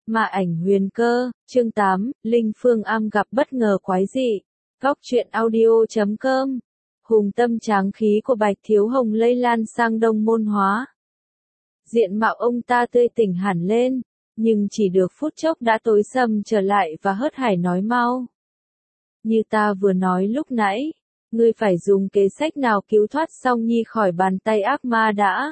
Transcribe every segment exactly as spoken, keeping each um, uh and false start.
Ma ảnh huyền cơ, chương tám, Linh Phương Am gặp bất ngờ quái dị. Góc truyện audio chấm com. Hùng tâm tráng khí của Bạch Thiếu Hồng lây lan sang Đông Môn Hóa. Diện mạo ông ta tươi tỉnh hẳn lên, nhưng chỉ được phút chốc đã tối sầm trở lại và hớt hải nói mau. Như ta vừa nói lúc nãy, ngươi phải dùng kế sách nào cứu thoát Song Nhi khỏi bàn tay ác ma đã.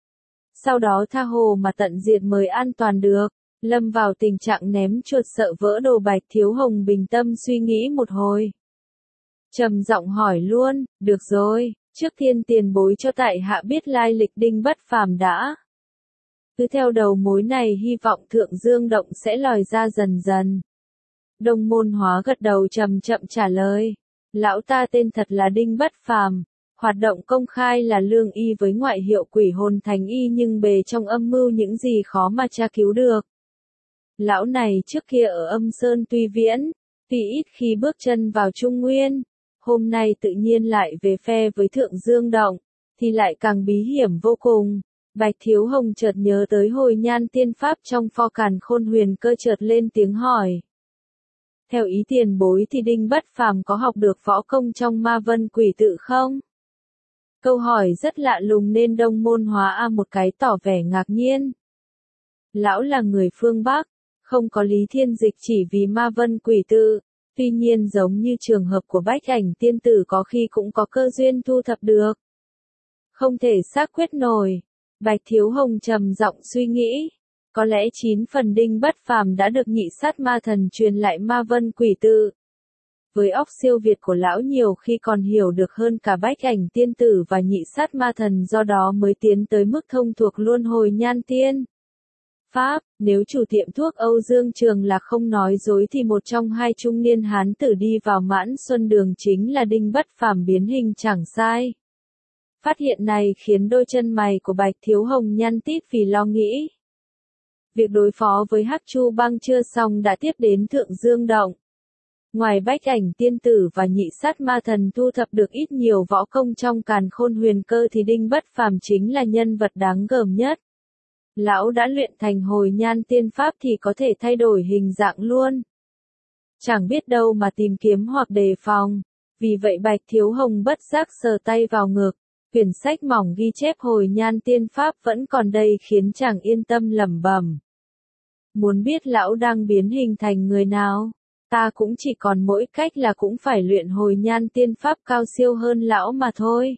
Sau đó tha hồ mà tận diệt mới an toàn được. Lâm vào tình trạng ném chuột sợ vỡ đồ. Bạch Thiếu Hồng bình tâm suy nghĩ một hồi. Trầm giọng hỏi luôn, được rồi, trước tiên tiền bối cho tại hạ biết lai lịch Đinh Bất Phàm đã. Cứ theo đầu mối này hy vọng Thượng Dương Động sẽ lòi ra dần dần. Đông Môn Hóa gật đầu chậm chậm trả lời. Lão ta tên thật là Đinh Bất Phàm, hoạt động công khai là lương y với ngoại hiệu Quỷ Hồn Thành Y, nhưng bề trong âm mưu những gì khó mà tra cứu được. Lão này trước kia ở Âm Sơn Tuy Viễn, tuy ít khi bước chân vào Trung Nguyên, hôm nay tự nhiên lại về phe với Thượng Dương Động, thì lại càng bí hiểm vô cùng. Bạch Thiếu Hồng chợt nhớ tới hồi nhan tiên pháp trong pho Càn Khôn Huyền Cơ, chợt lên tiếng hỏi. Theo ý tiền bối thì Đinh Bất Phàm có học được võ công trong Ma Vân Quỷ Tự không? Câu hỏi rất lạ lùng nên Đông Môn Hóa a một cái tỏ vẻ ngạc nhiên. Lão là người phương Bắc, không có lý thiên dịch chỉ vì Ma Vân Quỷ Tự, tuy nhiên giống như trường hợp của Bách Ảnh tiên tử có khi cũng có cơ duyên thu thập được. Không thể xác quyết nổi. Bạch Thiếu Hồng trầm giọng suy nghĩ. Có lẽ chín phần Đinh Bất Phàm đã được Nhị Sát Ma Thần truyền lại Ma Vân Quỷ Tự. Với óc siêu việt của lão nhiều khi còn hiểu được hơn cả Bách Ảnh tiên tử và Nhị Sát Ma Thần, do đó mới tiến tới mức thông thuộc luôn hồi nhan tiên pháp. Nếu chủ tiệm thuốc Âu Dương Trường là không nói dối thì một trong hai trung niên hán tử đi vào Mãn Xuân Đường chính là Đinh Bất Phàm biến hình chẳng sai. Phát hiện này khiến đôi chân mày của Bạch Thiếu Hồng nhăn tít vì lo nghĩ. Việc đối phó với Hắc Chu Băng chưa xong đã tiếp đến Thượng Dương Động. Ngoài Bách Ảnh tiên tử và Nhị Sát Ma Thần thu thập được ít nhiều võ công trong Càn Khôn Huyền Cơ thì Đinh Bất Phàm chính là nhân vật đáng gờm nhất. Lão đã luyện thành hồi nhan tiên pháp thì có thể thay đổi hình dạng luôn. Chẳng biết đâu mà tìm kiếm hoặc đề phòng. Vì vậy Bạch Thiếu Hồng bất giác sờ tay vào ngực. Quyển sách mỏng ghi chép hồi nhan tiên pháp vẫn còn đây khiến chàng yên tâm lẩm bẩm. Muốn biết lão đang biến hình thành người nào? Ta cũng chỉ còn mỗi cách là cũng phải luyện hồi nhan tiên pháp cao siêu hơn lão mà thôi.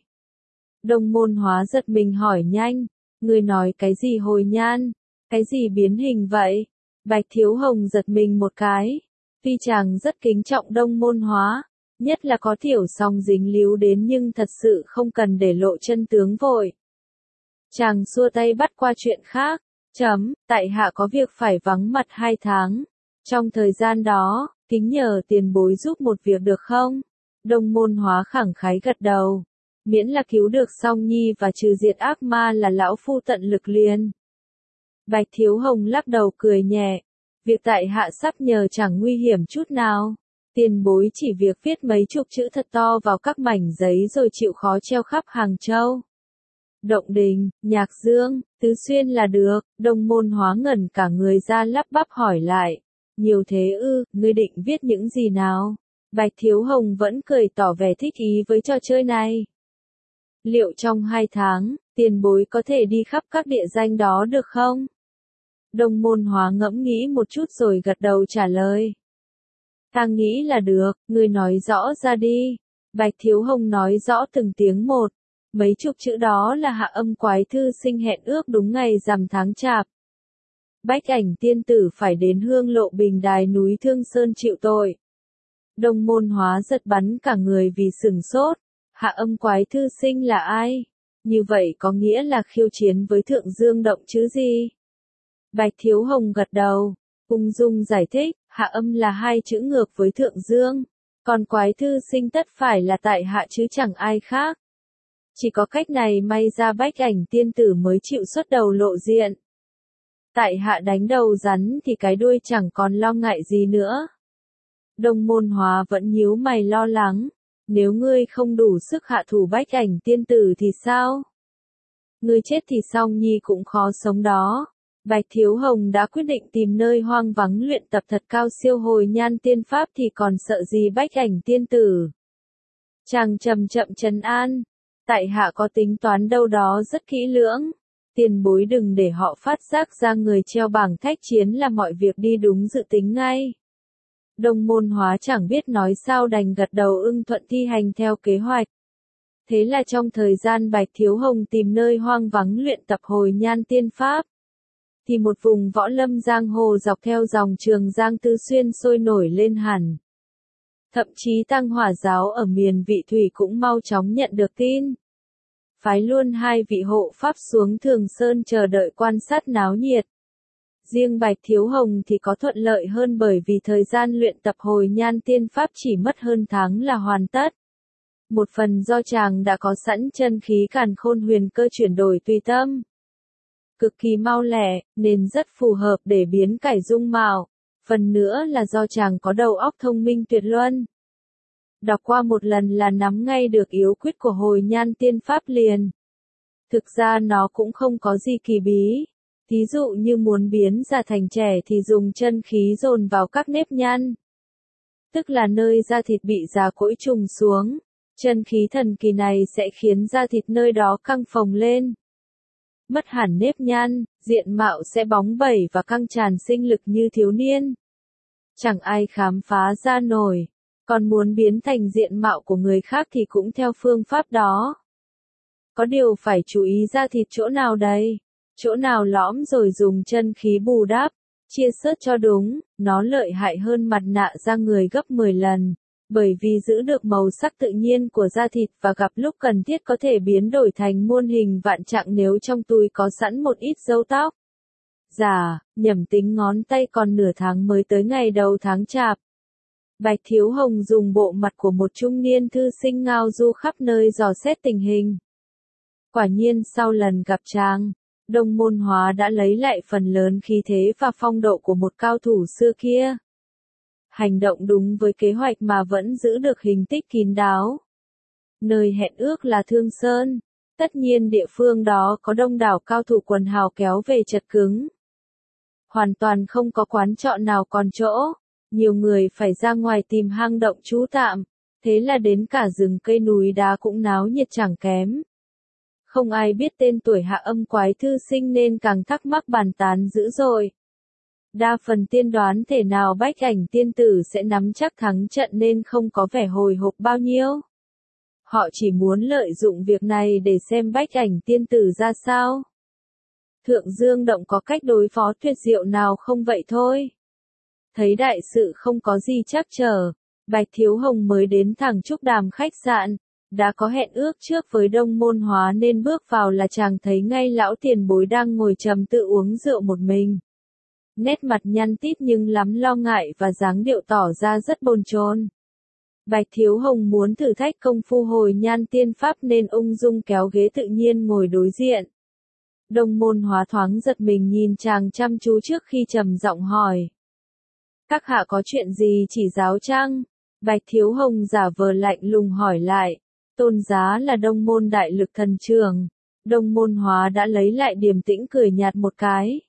Đông Môn Hóa giật mình hỏi nhanh. Người nói cái gì hồi nhan? Cái gì biến hình vậy? Bạch Thiếu Hồng giật mình một cái. Tuy chàng rất kính trọng Đông Môn Hóa, nhất là có Tiểu Song dính líu đến, nhưng thật sự không cần để lộ chân tướng vội. Chàng xua tay bắt qua chuyện khác. Chấm, tại hạ có việc phải vắng mặt hai tháng. Trong thời gian đó, kính nhờ tiền bối giúp một việc được không? Đông Môn Hóa khẳng khái gật đầu. Miễn là cứu được Song Nhi và trừ diệt ác ma là lão phu tận lực liền. Bạch Thiếu Hồng lắc đầu cười nhẹ. Việc tại hạ sắp nhờ chẳng nguy hiểm chút nào. Tiền bối chỉ việc viết mấy chục chữ thật to vào các mảnh giấy rồi chịu khó treo khắp Hàng Châu, Động Đình, Nhạc Dương, Tứ Xuyên là được. Đông Môn Hóa ngẩn cả người ra lắp bắp hỏi lại. Nhiều thế ư, ngươi định viết những gì nào? Bạch Thiếu Hồng vẫn cười tỏ vẻ thích ý với trò chơi này. Liệu trong hai tháng, tiền bối có thể đi khắp các địa danh đó được không? Đông Môn Hóa ngẫm nghĩ một chút rồi gật đầu trả lời. Ta nghĩ là được, ngươi nói rõ ra đi. Bạch Thiếu Hồng nói rõ từng tiếng một. Mấy chục chữ đó là Hạ Âm Quái Thư Sinh hẹn ước đúng ngày rằm tháng Chạp. Bách Ảnh tiên tử phải đến Hương Lộ Bình Đài núi Thương Sơn chịu tội. Đông Môn Hóa giật bắn cả người vì sửng sốt. Hạ Âm Quái Thư Sinh là ai? Như vậy có nghĩa là khiêu chiến với Thượng Dương Động chứ gì? Bạch Thiếu Hồng gật đầu, ung dung giải thích, Hạ Âm là hai chữ ngược với Thượng Dương, còn Quái Thư Sinh tất phải là tại hạ chứ chẳng ai khác. Chỉ có cách này may ra Bách Ảnh tiên tử mới chịu xuất đầu lộ diện. Tại hạ đánh đầu rắn thì cái đuôi chẳng còn lo ngại gì nữa. Đông Môn Hóa vẫn nhíu mày lo lắng. Nếu ngươi không đủ sức hạ thủ Bách Ảnh tiên tử thì sao? Ngươi chết thì Song Nhi cũng khó sống đó. Bạch Thiếu Hồng đã quyết định tìm nơi hoang vắng luyện tập thật cao siêu hồi nhan tiên pháp thì còn sợ gì Bách Ảnh tiên tử. Chàng chậm chậm trấn an, tại hạ có tính toán đâu đó rất kỹ lưỡng, tiền bối đừng để họ phát giác ra người treo bảng thách chiến là mọi việc đi đúng dự tính ngay. Đông Môn Hóa chẳng biết nói sao đành gật đầu ưng thuận thi hành theo kế hoạch. Thế là trong thời gian Bạch Thiếu Hồng tìm nơi hoang vắng luyện tập hồi nhan tiên pháp, thì một vùng võ lâm giang hồ dọc theo dòng Trường Giang Tư Xuyên sôi nổi lên hẳn. Thậm chí Tăng Hỏa giáo ở miền Vị Thủy cũng mau chóng nhận được tin. Phái luôn hai vị hộ pháp xuống Thường Sơn chờ đợi quan sát náo nhiệt. Riêng Bạch Thiếu Hồng thì có thuận lợi hơn bởi vì thời gian luyện tập hồi nhan tiên pháp chỉ mất hơn tháng là hoàn tất. Một phần do chàng đã có sẵn chân khí càn khôn huyền cơ chuyển đổi tùy tâm. Cực kỳ mau lẹ, nên rất phù hợp để biến cải dung mạo. Phần nữa là do chàng có đầu óc thông minh tuyệt luân. Đọc qua một lần là nắm ngay được yếu quyết của hồi nhan tiên pháp liền. Thực ra nó cũng không có gì kỳ bí. Thí dụ như muốn biến già thành trẻ thì dùng chân khí dồn vào các nếp nhăn. Tức là nơi da thịt bị già cỗi trùng xuống. Chân khí thần kỳ này sẽ khiến da thịt nơi đó căng phồng lên. Mất hẳn nếp nhăn, diện mạo sẽ bóng bẩy và căng tràn sinh lực như thiếu niên. Chẳng ai khám phá ra nổi. Còn muốn biến thành diện mạo của người khác thì cũng theo phương pháp đó. Có điều phải chú ý da thịt chỗ nào đây? Chỗ nào lõm rồi dùng chân khí bù đắp, chia sớt cho đúng, nó lợi hại hơn mặt nạ da người gấp mười lần. Bởi vì giữ được màu sắc tự nhiên của da thịt và gặp lúc cần thiết có thể biến đổi thành muôn hình vạn trạng nếu trong túi có sẵn một ít râu tóc. Dạ, nhẩm tính ngón tay còn nửa tháng mới tới ngày đầu tháng chạp. Bạch Thiếu Hồng dùng bộ mặt của một trung niên thư sinh ngao du khắp nơi dò xét tình hình. Quả nhiên sau lần gặp chàng, Đông Môn Hóa đã lấy lại phần lớn khí thế và phong độ của một cao thủ xưa kia. Hành động đúng với kế hoạch mà vẫn giữ được hình tích kín đáo. Nơi hẹn ước là Thương Sơn. Tất nhiên địa phương đó có đông đảo cao thủ quần hào kéo về chật cứng. Hoàn toàn không có quán trọ nào còn chỗ. Nhiều người phải ra ngoài tìm hang động trú tạm. Thế là đến cả rừng cây núi đá cũng náo nhiệt chẳng kém. Không ai biết tên tuổi Hạ Âm Quái thư sinh nên càng thắc mắc bàn tán dữ dội. Đa phần tiên đoán thể nào Bách Ảnh tiên tử sẽ nắm chắc thắng trận nên không có vẻ hồi hộp bao nhiêu. Họ chỉ muốn lợi dụng việc này để xem Bách Ảnh tiên tử ra sao. Thượng Dương Động có cách đối phó tuyệt diệu nào không vậy thôi. Thấy đại sự không có gì trắc trở, Bạch Thiếu Hồng mới đến thẳng Trúc Đàm khách sạn. Đã có hẹn ước trước với Đông Môn Hóa nên bước vào là chàng thấy ngay lão tiền bối đang ngồi trầm tự uống rượu một mình. Nét mặt nhăn tít nhưng lắm lo ngại và dáng điệu tỏ ra rất bồn chồn. Bạch Thiếu Hồng muốn thử thách công phu hồi nhan tiên pháp nên ung dung kéo ghế tự nhiên ngồi đối diện. Đông Môn Hóa thoáng giật mình nhìn chàng chăm chú trước khi trầm giọng hỏi. Các hạ có chuyện gì chỉ giáo chăng? Bạch Thiếu Hồng giả vờ lạnh lùng hỏi lại. Tôn giá là Đông Môn Đại Lực Thần Trưởng. Đông Môn Hóa đã lấy lại điềm tĩnh cười nhạt một cái.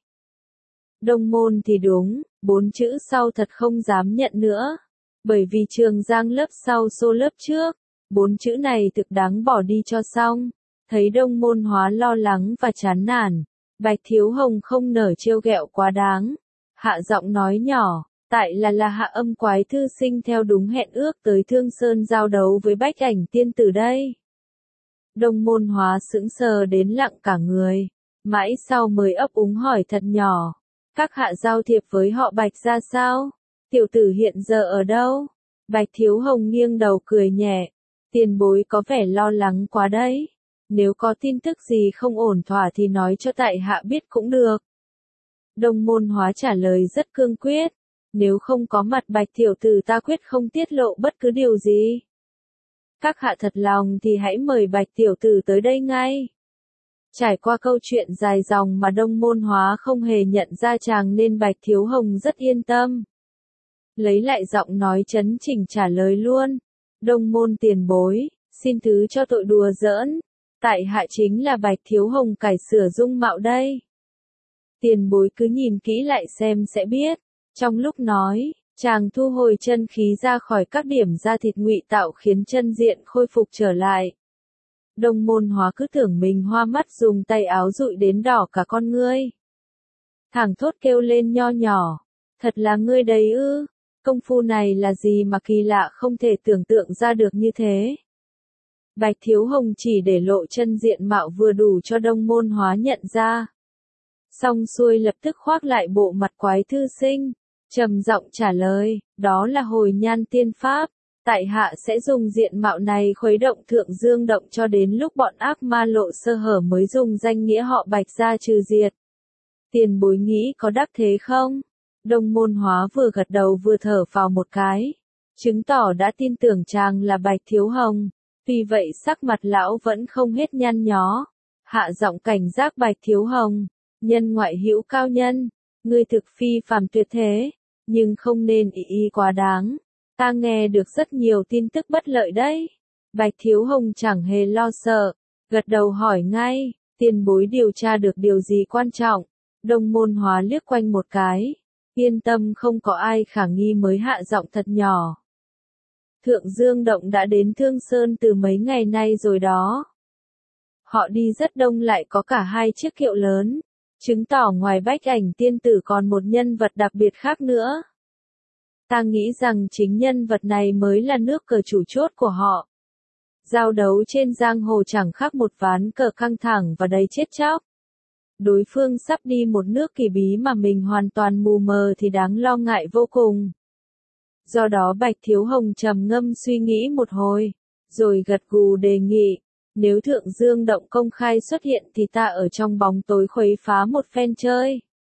Đông Môn thì đúng, bốn chữ sau thật không dám nhận nữa. Bởi vì Trường Giang lớp sau xô lớp trước, bốn chữ này thực đáng bỏ đi cho xong. Thấy Đông Môn Hóa lo lắng và chán nản, Bạch Thiếu Hồng không nở trêu ghẹo quá đáng. Hạ giọng nói nhỏ, tại là là Hạ Âm Quái thư sinh theo đúng hẹn ước tới Thương Sơn giao đấu với Bách Ảnh tiên tử đây. Đông Môn Hóa sững sờ đến lặng cả người, mãi sau mới ấp úng hỏi thật nhỏ. Các hạ giao thiệp với họ Bạch ra sao? Tiểu tử hiện giờ ở đâu? Bạch Thiếu Hồng nghiêng đầu cười nhẹ. Tiền bối có vẻ lo lắng quá đấy. Nếu có tin tức gì không ổn thỏa thì nói cho tại hạ biết cũng được. Đông Môn Hóa trả lời rất cương quyết. Nếu không có mặt Bạch tiểu tử ta quyết không tiết lộ bất cứ điều gì. Các hạ thật lòng thì hãy mời Bạch tiểu tử tới đây ngay. Trải qua câu chuyện dài dòng mà Đông Môn Hóa không hề nhận ra chàng nên Bạch Thiếu Hồng rất yên tâm. Lấy lại giọng nói chấn chỉnh trả lời luôn. Đông Môn tiền bối, xin thứ cho tội đùa giỡn. Tại hạ chính là Bạch Thiếu Hồng cải sửa dung mạo đây. Tiền bối cứ nhìn kỹ lại xem sẽ biết. Trong lúc nói, chàng thu hồi chân khí ra khỏi các điểm da thịt ngụy tạo khiến chân diện khôi phục trở lại. Đông Môn Hóa cứ tưởng mình hoa mắt dùng tay áo dụi đến đỏ cả con ngươi. Thẳng thốt kêu lên nho nhỏ, thật là ngươi đấy ư, công phu này là gì mà kỳ lạ không thể tưởng tượng ra được như thế. Bạch Thiếu Hồng chỉ để lộ chân diện mạo vừa đủ cho Đông Môn Hóa nhận ra. Xong xuôi lập tức khoác lại bộ mặt quái thư sinh, trầm giọng trả lời, đó là hồi nhan tiên pháp, tại hạ sẽ dùng diện mạo này khuấy động thượng dương động cho đến lúc bọn ác ma lộ sơ hở mới dùng danh nghĩa họ Bạch ra trừ diệt. Tiền bối nghĩ có đắc thế không? Đông Môn Hóa vừa gật đầu vừa thở phào một cái, chứng tỏ đã tin tưởng chàng là Bạch Thiếu Hồng, vì vậy sắc mặt lão vẫn không hết nhăn nhó, hạ giọng cảnh giác Bạch Thiếu Hồng, nhân ngoại hữu cao nhân, ngươi thực phi phàm tuyệt thế, nhưng không nên ý ý quá đáng, ta nghe được rất nhiều tin tức bất lợi đấy. Bạch Thiếu Hồng chẳng hề lo sợ, gật đầu hỏi ngay, tiền bối điều tra được điều gì quan trọng? Đông Môn Hóa liếc quanh một cái, yên tâm không có ai khả nghi mới hạ giọng thật nhỏ. Thượng Dương Động đã đến Thương Sơn từ mấy ngày nay rồi đó. Họ đi rất đông lại có cả hai chiếc kiệu lớn, chứng tỏ ngoài Bách Ảnh tiên tử còn một nhân vật đặc biệt khác nữa. Ta nghĩ rằng chính nhân vật này mới là nước cờ chủ chốt của họ. Giao đấu trên giang hồ chẳng khác một ván cờ căng thẳng và đầy chết chóc. Đối phương sắp đi một nước kỳ bí mà mình hoàn toàn mù mờ thì đáng lo ngại vô cùng. Do đó Bạch Thiếu Hồng trầm ngâm suy nghĩ một hồi, rồi gật gù đề nghị, nếu Thượng Dương Động công khai xuất hiện thì ta ở trong bóng tối khuấy phá một phen chơi.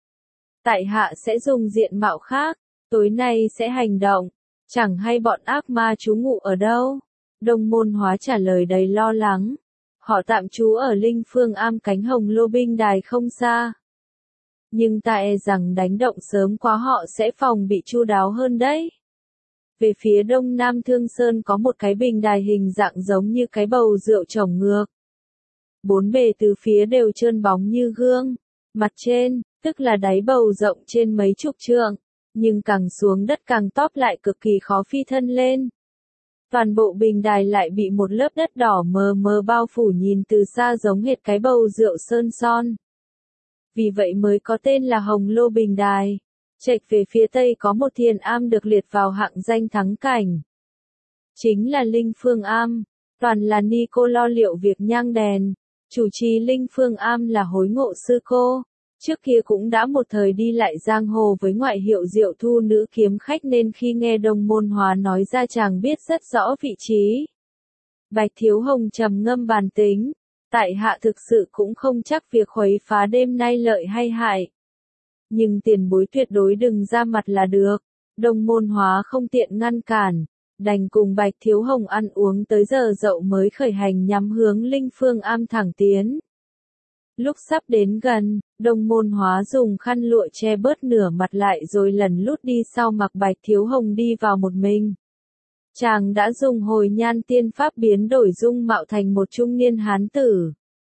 Tại hạ sẽ dùng diện mạo khác, tối nay sẽ hành động, chẳng hay bọn ác ma trú ngụ ở đâu. Đông Môn Hóa trả lời đầy lo lắng. Họ tạm trú ở Linh Phương Am cánh Hồng Lô binh đài không xa. Nhưng ta e rằng đánh động sớm quá họ sẽ phòng bị chu đáo hơn đấy. Về phía đông nam Thương Sơn có một cái bình đài hình dạng giống như cái bầu rượu trồng ngược. Bốn bề từ phía đều trơn bóng như gương. Mặt trên, tức là đáy bầu rộng trên mấy chục trượng, nhưng càng xuống đất càng tóp lại cực kỳ khó phi thân lên. Toàn bộ bình đài lại bị một lớp đất đỏ mờ mờ bao phủ nhìn từ xa giống hệt cái bầu rượu sơn son. Vì vậy mới có tên là Hồng Lô Bình Đài. Chệch về phía tây có một thiền am được liệt vào hạng danh thắng cảnh. Chính là Linh Phương Am, toàn là ni cô lo liệu việc nhang đèn. Chủ trì Linh Phương Am là Hối Ngộ Sư Cô. Trước kia cũng đã một thời đi lại giang hồ với ngoại hiệu Diệu Thu nữ kiếm khách nên khi nghe Đông Môn Hóa nói ra chàng biết rất rõ vị trí. Bạch Thiếu Hồng trầm ngâm bàn tính, tại hạ thực sự cũng không chắc việc khuấy phá đêm nay lợi hay hại. Nhưng tiền bối tuyệt đối đừng ra mặt là được. Đông Môn Hóa không tiện ngăn cản, đành cùng Bạch Thiếu Hồng ăn uống tới giờ dậu mới khởi hành nhắm hướng Linh Phương Am thẳng tiến. Lúc sắp đến gần, Đông Môn Hóa dùng khăn lụa che bớt nửa mặt lại rồi lần lút đi sau mặc Bạch Thiếu Hồng đi vào một mình. Chàng đã dùng hồi nhan tiên pháp biến đổi dung mạo thành một trung niên hán tử.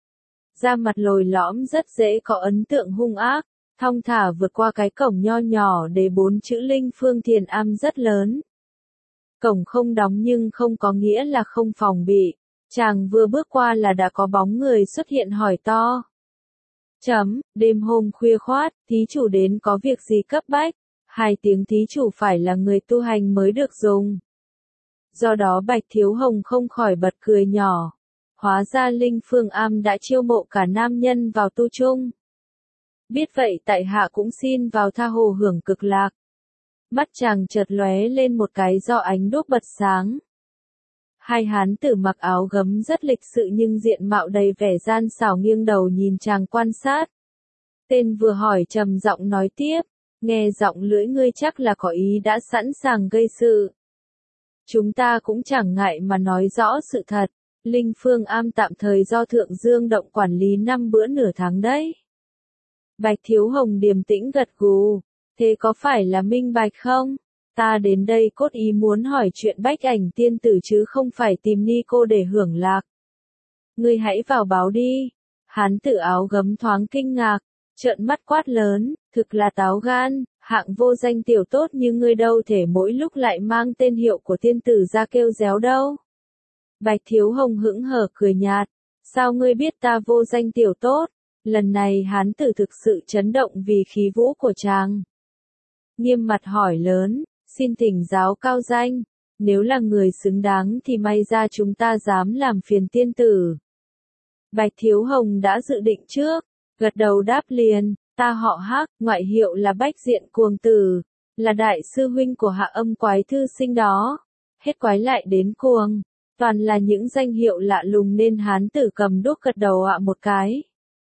Da mặt lồi lõm rất dễ có ấn tượng hung ác, thong thả vượt qua cái cổng nho nhỏ để bốn chữ Linh Phương Thiền Am rất lớn. Cổng không đóng nhưng không có nghĩa là không phòng bị. Chàng vừa bước qua là đã có bóng người xuất hiện hỏi to. Chấm, đêm hôm khuya khoát, thí chủ đến có việc gì cấp bách? Hai tiếng thí chủ phải là người tu hành mới được dùng. Do đó Bạch Thiếu Hồng không khỏi bật cười nhỏ. Hóa ra Linh Phương Am đã chiêu mộ cả nam nhân vào tu chung. Biết vậy tại hạ cũng xin vào tha hồ hưởng cực lạc. Mắt chàng chợt lóe lên một cái do ánh đuốc bật sáng. Hai hán tử mặc áo gấm rất lịch sự nhưng diện mạo đầy vẻ gian xảo nghiêng đầu nhìn chàng quan sát. Tên vừa hỏi trầm giọng nói tiếp, nghe giọng lưỡi ngươi chắc là có ý đã sẵn sàng gây sự. Chúng ta cũng chẳng ngại mà nói rõ sự thật, Linh Phương Am tạm thời do Thượng Dương Động quản lý năm bữa nửa tháng đấy. Bạch Thiếu Hồng điềm tĩnh gật gù, thế có phải là minh bạch không? Ta đến đây cốt ý muốn hỏi chuyện Bách Ảnh tiên tử chứ không phải tìm ni cô để hưởng lạc. Ngươi hãy vào báo đi. Hán tử áo gấm thoáng kinh ngạc, trợn mắt quát lớn, thực là táo gan, hạng vô danh tiểu tốt như ngươi đâu thể mỗi lúc lại mang tên hiệu của tiên tử ra kêu réo đâu. Bạch Thiếu Hồng hững hờ cười nhạt, sao ngươi biết ta vô danh tiểu tốt? Lần này hán tử thực sự chấn động vì khí vũ của chàng. Nghiêm mặt hỏi lớn, xin thỉnh giáo cao danh, nếu là người xứng đáng thì may ra chúng ta dám làm phiền tiên tử. Bạch Thiếu Hồng đã dự định trước, gật đầu đáp liền, ta họ Hắc, ngoại hiệu là Bách Diện Cuồng Tử, là đại sư huynh của Hạ Âm Quái thư sinh đó. Hết quái lại đến cuồng, toàn là những danh hiệu lạ lùng nên hán tử cầm đuốc gật đầu ạ một cái.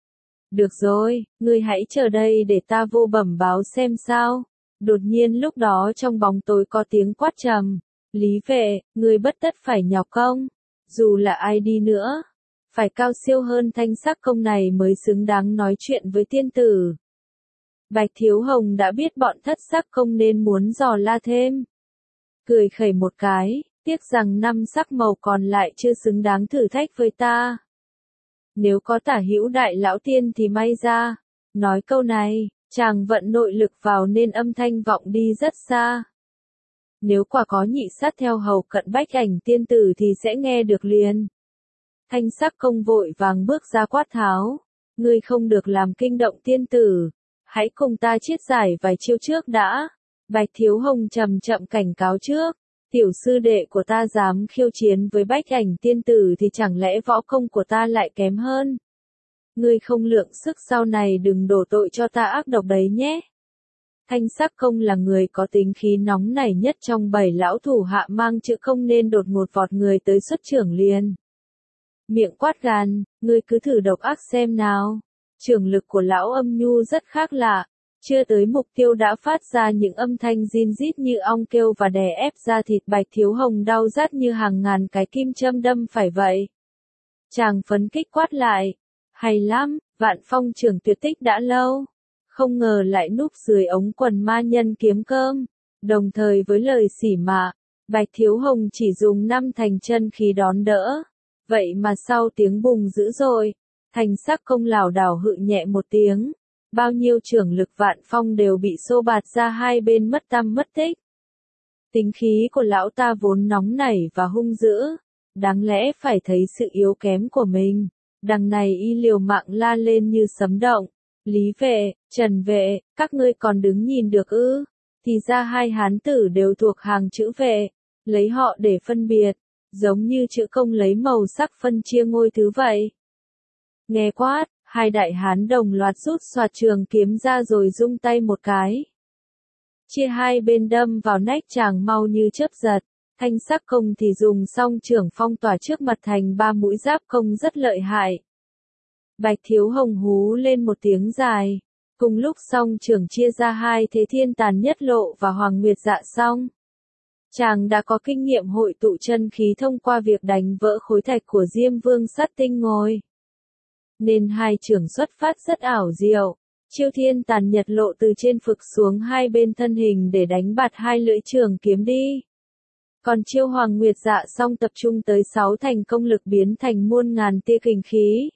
Được rồi, ngươi hãy chờ đây để ta vô bẩm báo xem sao. Đột nhiên lúc đó trong bóng tối có tiếng quát trầm, Lý Vệ, ngươi bất tất phải nhọc công, dù là ai đi nữa, phải cao siêu hơn Thanh Sắc Công này mới xứng đáng nói chuyện với tiên tử. Bạch Thiếu Hồng đã biết bọn Thất Sắc Công nên muốn dò la thêm. Cười khẩy một cái, tiếc rằng năm sắc màu còn lại chưa xứng đáng thử thách với ta. Nếu có Tả Hữu đại lão tiên thì may ra. Nói câu này, chàng vận nội lực vào nên âm thanh vọng đi rất xa. Nếu quả có nhị sát theo hầu cận Bách Ảnh tiên tử thì sẽ nghe được liền. Thanh Sắc Công vội vàng bước ra quát tháo, ngươi không được làm kinh động tiên tử, hãy cùng ta chiết giải vài chiêu trước đã. Bạch Thiếu Hồng chậm chậm cảnh cáo trước, tiểu sư đệ của ta dám khiêu chiến với Bách Ảnh tiên tử thì chẳng lẽ võ công của ta lại kém hơn. Ngươi không lượng sức sau này đừng đổ tội cho ta ác độc đấy nhé. Thanh Sắc Công là người có tính khí nóng nảy nhất trong bảy lão thủ hạ mang chữ công nên đột ngột vọt người tới xuất trưởng liền. Miệng quát gan, ngươi cứ thử độc ác xem nào. Trưởng lực của lão âm nhu rất khác lạ, chưa tới mục tiêu đã phát ra những âm thanh rin rít như ong kêu và đè ép ra thịt Bạch Thiếu Hồng đau rát như hàng ngàn cái kim châm đâm phải vậy. Chàng phấn kích quát lại, hay lắm, Vạn Phong trưởng tuyệt tích đã lâu, không ngờ lại núp dưới ống quần ma nhân kiếm cơm. Đồng thời với lời xỉ mạ, Bạch Thiếu Hồng chỉ dùng năm thành chân khí đón đỡ. Vậy mà sau tiếng bùng dữ dội, Thanh Sắc Công lảo đảo hự nhẹ một tiếng, bao nhiêu trưởng lực Vạn Phong đều bị xô bạt ra hai bên mất tăm mất tích. Tính khí của lão ta vốn nóng nảy và hung dữ, đáng lẽ phải thấy sự yếu kém của mình, đằng này y liều mạng la lên như sấm động, Lý Vệ, Trần Vệ, các ngươi còn đứng nhìn được ư? Thì ra hai hán tử đều thuộc hàng chữ Vệ, lấy họ để phân biệt, giống như chữ công lấy màu sắc phân chia ngôi thứ vậy. Nghe quát, hai đại hán đồng loạt rút xoạt trường kiếm ra rồi rung tay một cái. Chia hai bên đâm vào nách chàng mau như chớp giật, Thanh Sắc Công thì dùng song trưởng phong tỏa trước mặt thành ba mũi giáp công rất lợi hại. Bạch Thiếu Hồng hú lên một tiếng dài, cùng lúc song trưởng chia ra hai thế thiên tàn nhất lộ và hoàng nguyệt dạ song. Chàng đã có kinh nghiệm hội tụ chân khí thông qua việc đánh vỡ khối thạch của Diêm Vương Sát Tinh Ngồi. Nên hai trưởng xuất phát rất ảo diệu, chiêu thiên tàn nhật lộ từ trên phực xuống hai bên thân hình để đánh bạt hai lưỡi trường kiếm đi. Còn chiêu hoàng nguyệt dạ song tập trung tới sáu thành công lực biến thành muôn ngàn tia kình khí.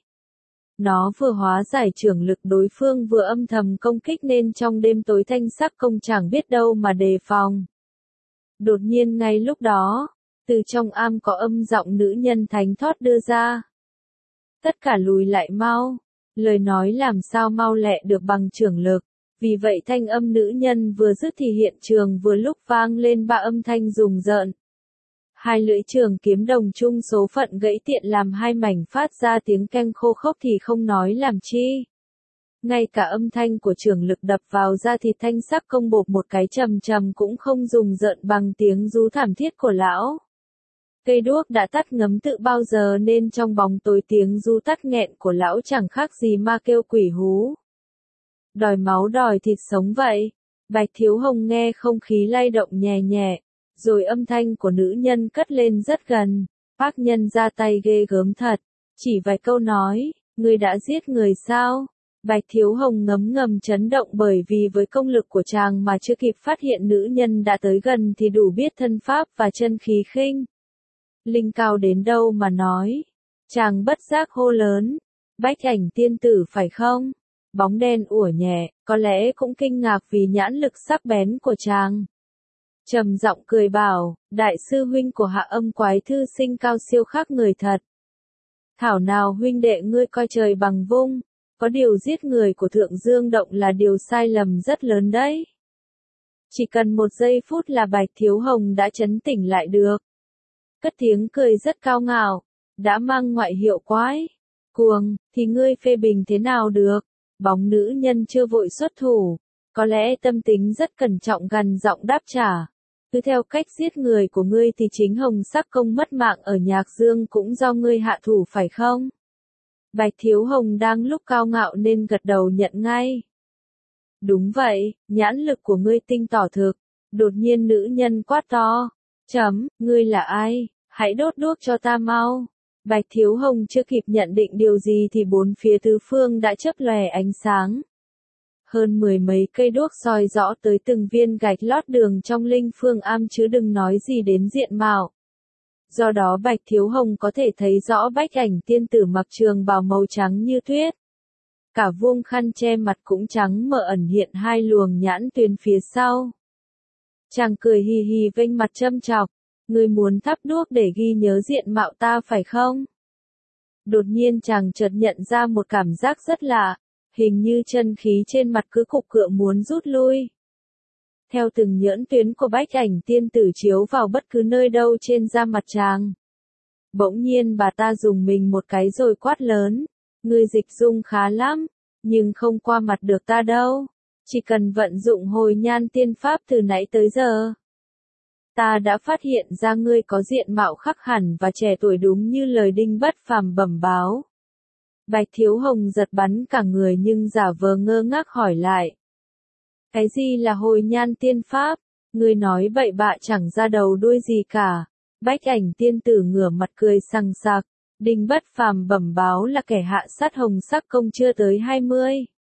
Nó vừa hóa giải trưởng lực đối phương vừa âm thầm công kích nên trong đêm tối Thanh Sắc Công chẳng biết đâu mà đề phòng. Đột nhiên ngay lúc đó, từ trong am có âm giọng nữ nhân thánh thót đưa ra. Tất cả lùi lại mau, lời nói làm sao mau lẹ được bằng trưởng lực, vì vậy thanh âm nữ nhân vừa dứt thì hiện trường vừa lúc vang lên ba âm thanh rùng rợn. Hai lưỡi trường kiếm đồng chung số phận gãy tiện làm hai mảnh phát ra tiếng keng khô khốc thì không nói làm chi. Ngay cả âm thanh của trường lực đập vào da thịt Thanh Sắc Công bộp một cái trầm trầm cũng không rùng rợn bằng tiếng rú thảm thiết của lão. Cây đuốc đã tắt ngấm tự bao giờ nên trong bóng tối tiếng rú tắt nghẹn của lão chẳng khác gì ma kêu quỷ hú. Đòi máu đòi thịt sống vậy. Bạch Thiếu Hồng nghe không khí lay động nhẹ nhẹ, rồi âm thanh của nữ nhân cất lên rất gần. Bác nhân ra tay ghê gớm thật, chỉ vài câu nói, ngươi đã giết người sao? Bạch Thiếu Hồng ngấm ngầm chấn động bởi vì với công lực của chàng mà chưa kịp phát hiện nữ nhân đã tới gần thì đủ biết thân pháp và chân khí khinh. Linh cao đến đâu mà nói. Chàng bất giác hô lớn. Bách Ảnh tiên tử phải không? Bóng đen ủa nhẹ, có lẽ cũng kinh ngạc vì nhãn lực sắc bén của chàng. Trầm giọng cười bảo, đại sư huynh của Hạ Âm Quái Thư Sinh cao siêu khác người thật. Thảo nào huynh đệ ngươi coi trời bằng vung, có điều giết người của Thượng Dương Động là điều sai lầm rất lớn đấy. Chỉ cần một giây phút là Bạch Thiếu Hồng đã chấn tỉnh lại được. Cất tiếng cười rất cao ngạo, đã mang ngoại hiệu quái, cuồng, thì ngươi phê bình thế nào được, bóng nữ nhân chưa vội xuất thủ, có lẽ tâm tính rất cẩn trọng gằn giọng đáp trả. Cứ theo cách giết người của ngươi thì chính Hồng Sắc Công mất mạng ở Nhạc Dương cũng do ngươi hạ thủ phải không? Bạch Thiếu Hồng đang lúc cao ngạo nên gật đầu nhận ngay. Đúng vậy, nhãn lực của ngươi tinh tỏ thực. Đột nhiên nữ nhân quát to. Chấm, ngươi là ai? Hãy đốt đuốc cho ta mau. Bạch Thiếu Hồng chưa kịp nhận định điều gì thì bốn phía tứ phương đã chớp lòe ánh sáng. Hơn mười mấy cây đuốc soi rõ tới từng viên gạch lót đường trong Linh Phương Am chứ đừng nói gì đến diện mạo. Do đó Bạch Thiếu Hồng có thể thấy rõ Bách Ảnh tiên tử mặc trường bào màu trắng như tuyết. Cả vuông khăn che mặt cũng trắng mờ ẩn hiện hai luồng nhãn tuyền phía sau. Chàng cười hì hì vênh mặt châm chọc, ngươi muốn thắp đuốc để ghi nhớ diện mạo ta phải không? Đột nhiên chàng chợt nhận ra một cảm giác rất lạ, hình như chân khí trên mặt cứ cục cựa muốn rút lui. Theo từng nhỡn tuyến của Bách Ảnh tiên tử chiếu vào bất cứ nơi đâu trên da mặt chàng. Bỗng nhiên bà ta dùng mình một cái rồi quát lớn, ngươi dịch dung khá lắm, nhưng không qua mặt được ta đâu, chỉ cần vận dụng hồi nhan tiên pháp từ nãy tới giờ. Ta đã phát hiện ra ngươi có diện mạo khắc hẳn và trẻ tuổi đúng như lời Đinh Bất Phàm bẩm báo. Bạch Thiếu Hồng giật bắn cả người nhưng giả vờ ngơ ngác hỏi lại. Cái gì là hồi nhan tiên pháp? Ngươi nói bậy bạ chẳng ra đầu đuôi gì cả. Bách Ảnh tiên tử ngửa mặt cười sằng sặc. Đinh Bất Phàm bẩm báo là kẻ hạ sát Hồng Sắc Công chưa tới hai mươi.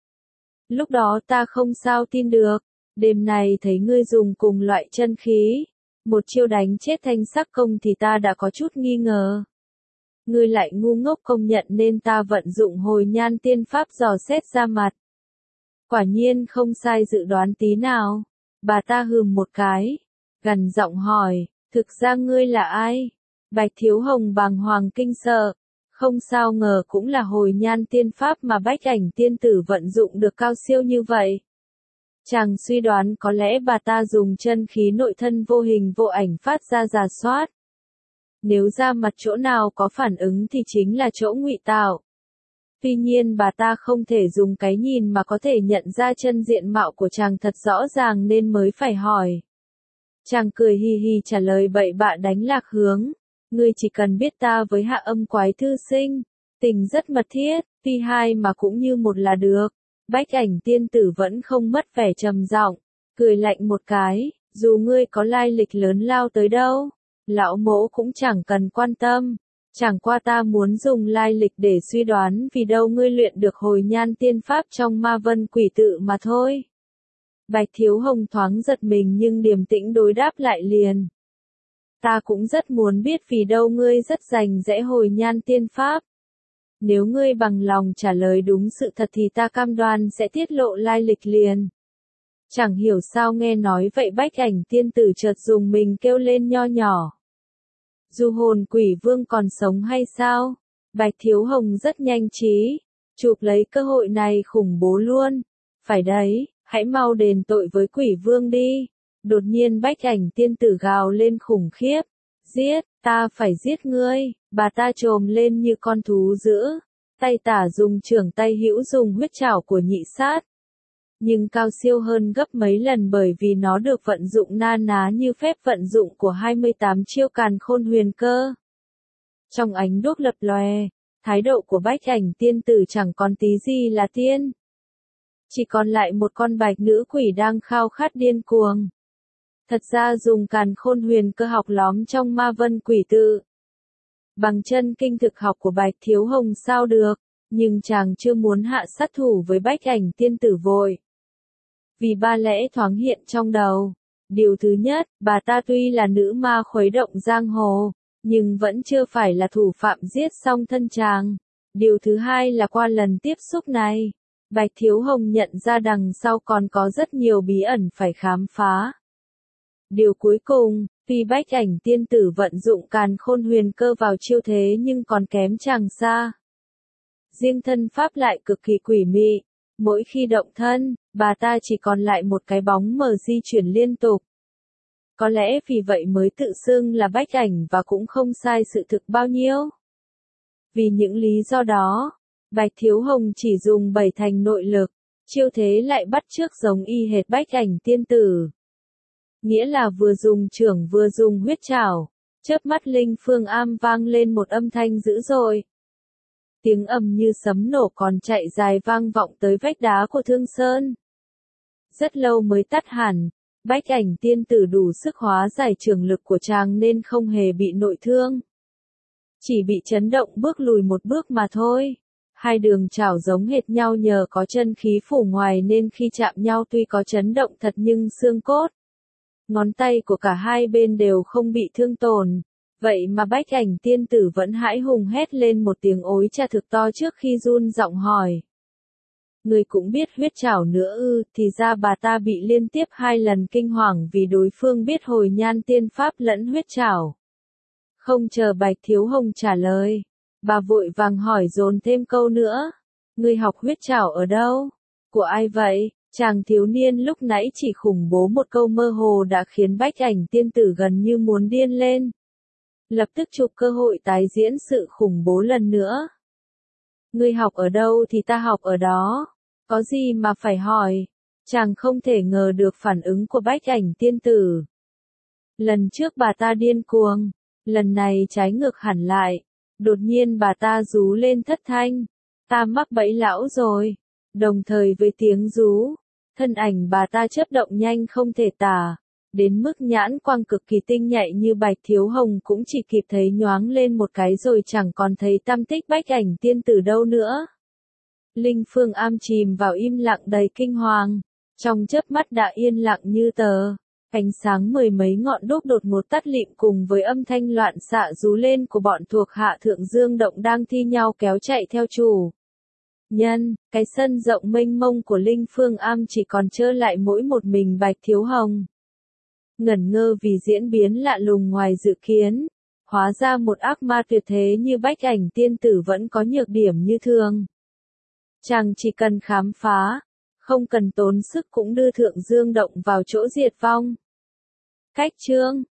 Lúc đó ta không sao tin được. Đêm này thấy ngươi dùng cùng loại chân khí. Một chiêu đánh chết Thanh Sắc Công thì ta đã có chút nghi ngờ. Ngươi lại ngu ngốc công nhận nên ta vận dụng hồi nhan tiên pháp dò xét ra mặt. Quả nhiên không sai dự đoán tí nào. Bà ta hừm một cái, gằn giọng hỏi, thực ra ngươi là ai? Bạch Thiếu Hồng bàng hoàng kinh sợ, không sao ngờ cũng là hồi nhan tiên pháp mà Bách Ảnh tiên tử vận dụng được cao siêu như vậy. Chàng suy đoán có lẽ bà ta dùng chân khí nội thân vô hình vô ảnh phát ra rà soát. Nếu da mặt chỗ nào có phản ứng thì chính là chỗ ngụy tạo. Tuy nhiên bà ta không thể dùng cái nhìn mà có thể nhận ra chân diện mạo của chàng thật rõ ràng nên mới phải hỏi. Chàng cười hi hi trả lời bậy bạ đánh lạc hướng. Ngươi chỉ cần biết ta với Hạ Âm Quái Thư Sinh, tình rất mật thiết, tuy hai mà cũng như một là được. Bách Ảnh tiên tử vẫn không mất vẻ trầm giọng, cười lạnh một cái, dù ngươi có lai lịch lớn lao tới đâu, lão mỗ cũng chẳng cần quan tâm. Chẳng qua ta muốn dùng lai lịch để suy đoán vì đâu ngươi luyện được hồi nhan tiên pháp trong Ma Vân Quỷ Tự mà thôi. Bạch Thiếu Hồng thoáng giật mình nhưng điềm tĩnh đối đáp lại liền. Ta cũng rất muốn biết vì đâu ngươi rất rành rẽ hồi nhan tiên pháp. Nếu ngươi bằng lòng trả lời đúng sự thật thì ta cam đoan sẽ tiết lộ lai lịch liền. Chẳng hiểu sao nghe nói vậy Bách Ảnh tiên tử chợt dùng mình kêu lên nho nhỏ. Du hồn quỷ vương còn sống hay sao? Bạch Thiếu Hồng rất nhanh trí, chụp lấy cơ hội này khủng bố luôn. Phải đấy, hãy mau đền tội với quỷ vương đi. Đột nhiên Bách Ảnh tiên tử gào lên khủng khiếp. Giết, ta phải giết ngươi. Bà ta trồm lên như con thú dữ. Tay tả dùng trưởng tay hữu dùng huyết trảo của nhị sát. Nhưng cao siêu hơn gấp mấy lần bởi vì nó được vận dụng na ná như phép vận dụng của hai mươi tám chiêu càn khôn huyền cơ. Trong ánh đuốc lập lòe, thái độ của Bách Ảnh tiên tử chẳng còn tí gì là tiên. Chỉ còn lại một con bạch nữ quỷ đang khao khát điên cuồng. Thật ra dùng càn khôn huyền cơ học lóm trong Ma Vân Quỷ Tự. Bằng chân kinh thực học của Bạch Thiếu Hồng sao được, nhưng chàng chưa muốn hạ sát thủ với Bách Ảnh tiên tử vội. Vì ba lẽ thoáng hiện trong đầu. Điều thứ nhất, bà ta tuy là nữ ma khuấy động giang hồ, nhưng vẫn chưa phải là thủ phạm giết xong thân chàng. Điều thứ hai là qua lần tiếp xúc này, Bạch Thiếu Hồng nhận ra đằng sau còn có rất nhiều bí ẩn phải khám phá. Điều cuối cùng, tuy Bách Ảnh tiên tử vận dụng càn khôn huyền cơ vào chiêu thế nhưng còn kém chàng xa. Riêng thân pháp lại cực kỳ quỷ mị, mỗi khi động thân, bà ta chỉ còn lại một cái bóng mờ di chuyển liên tục. Có lẽ vì vậy mới tự xưng là Bách Ảnh và cũng không sai sự thực bao nhiêu. Vì những lý do đó, Bạch Thiếu Hồng chỉ dùng bảy thành nội lực, chiêu thế lại bắt chước giống y hệt Bách Ảnh tiên tử. Nghĩa là vừa dùng chưởng vừa dùng huyết trảo, chớp mắt Linh Phương Am vang lên một âm thanh dữ dội. Tiếng ầm như sấm nổ còn chạy dài vang vọng tới vách đá của Thương Sơn. Rất lâu mới tắt hẳn, Bách Ảnh tiên tử đủ sức hóa giải trường lực của chàng nên không hề bị nội thương. Chỉ bị chấn động bước lùi một bước mà thôi. Hai đường chảo giống hệt nhau nhờ có chân khí phủ ngoài nên khi chạm nhau tuy có chấn động thật nhưng xương cốt, ngón tay của cả hai bên đều không bị thương tổn. Vậy mà Bách Ảnh tiên tử vẫn hãi hùng hét lên một tiếng ối cha thực to trước khi run giọng hỏi. Người cũng biết huyết trảo nữa ư, thì ra bà ta bị liên tiếp hai lần kinh hoàng vì đối phương biết hồi nhan tiên pháp lẫn huyết trảo. Không chờ Bạch Thiếu Hồng trả lời, bà vội vàng hỏi dồn thêm câu nữa. Người học huyết trảo ở đâu? Của ai vậy? Chàng thiếu niên lúc nãy chỉ khủng bố một câu mơ hồ đã khiến Bách Ảnh tiên tử gần như muốn điên lên. Lập tức chụp cơ hội tái diễn sự khủng bố lần nữa. Ngươi học ở đâu thì ta học ở đó. Có gì mà phải hỏi. Chàng không thể ngờ được phản ứng của Bách Ảnh tiên tử. Lần trước bà ta điên cuồng, lần này trái ngược hẳn lại. Đột nhiên bà ta rú lên thất thanh. Ta mắc bẫy lão rồi. Đồng thời với tiếng rú, thân ảnh bà ta chớp động nhanh không thể tả. Đến mức nhãn quang cực kỳ tinh nhạy như Bạch Thiếu Hồng cũng chỉ kịp thấy nhoáng lên một cái rồi chẳng còn thấy tăm tích Bách Ảnh tiên tử đâu nữa. Linh Phương Am chìm vào im lặng đầy kinh hoàng, trong chớp mắt đã yên lặng như tờ. Ánh sáng mười mấy ngọn đuốc đột ngột tắt lịm cùng với âm thanh loạn xạ rú lên của bọn thuộc hạ Thượng Dương Động đang thi nhau kéo chạy theo chủ nhân. Cái sân rộng mênh mông của Linh Phương Am chỉ còn trơ lại mỗi một mình Bạch Thiếu Hồng. Ngẩn ngơ vì diễn biến lạ lùng ngoài dự kiến, hóa ra một ác ma tuyệt thế như Bách Ảnh tiên tử vẫn có nhược điểm như thường. Chàng chỉ cần khám phá, không cần tốn sức cũng đưa Thượng Dương Động vào chỗ diệt vong. Cách chương